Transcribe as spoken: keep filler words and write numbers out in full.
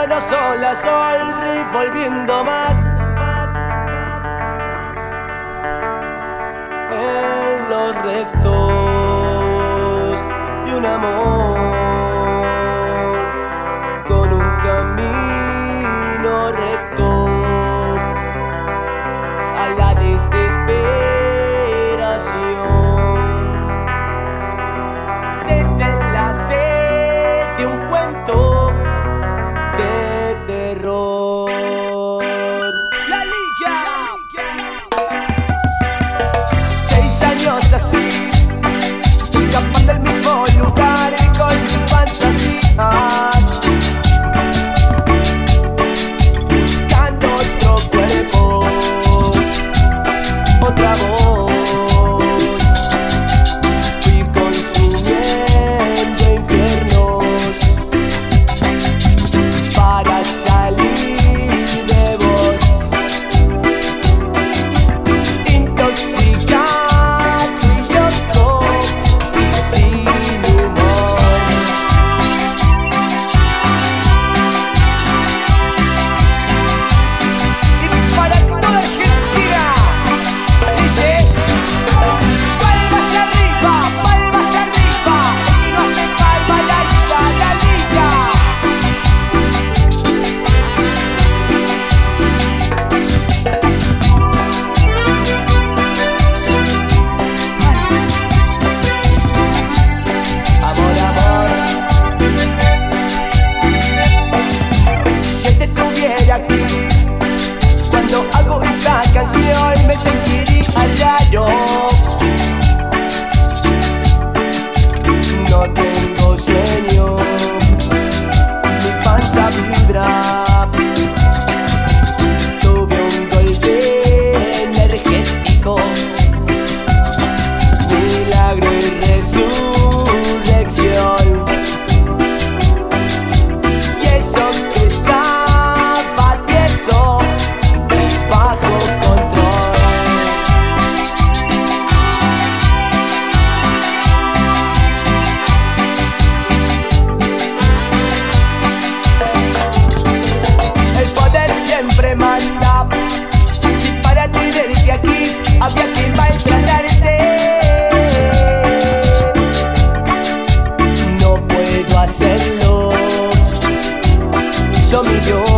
Vámonos sol a sol, revolviendo más en los restos de un amor, con un camino recto a la desesperación. Desenlace de un cuento de terror. La Liga. Seis años así, escapando del mismo lugar y con mis fantasías, buscando otro cuerpo, otra voz. Fui consumiendo infiernos para salir de vos, intoxicado y loco y sin humor. Y para toda Argentina dice: palmas arriba, palmas arriba, y no hace palma la liga, la liga. Amor, amor, si él te estuviera aquí cuando hago esta canción, me sentiría raro. No tengo sueño, mi panza vibra. Tuve un golpe energético, milagro y resurrección. Y eso que estaba tieso y bajo control. El poder siempre manda. Si para tenerte aquí había que maltratarte, no puedo hacerlo. Yo mi Dios.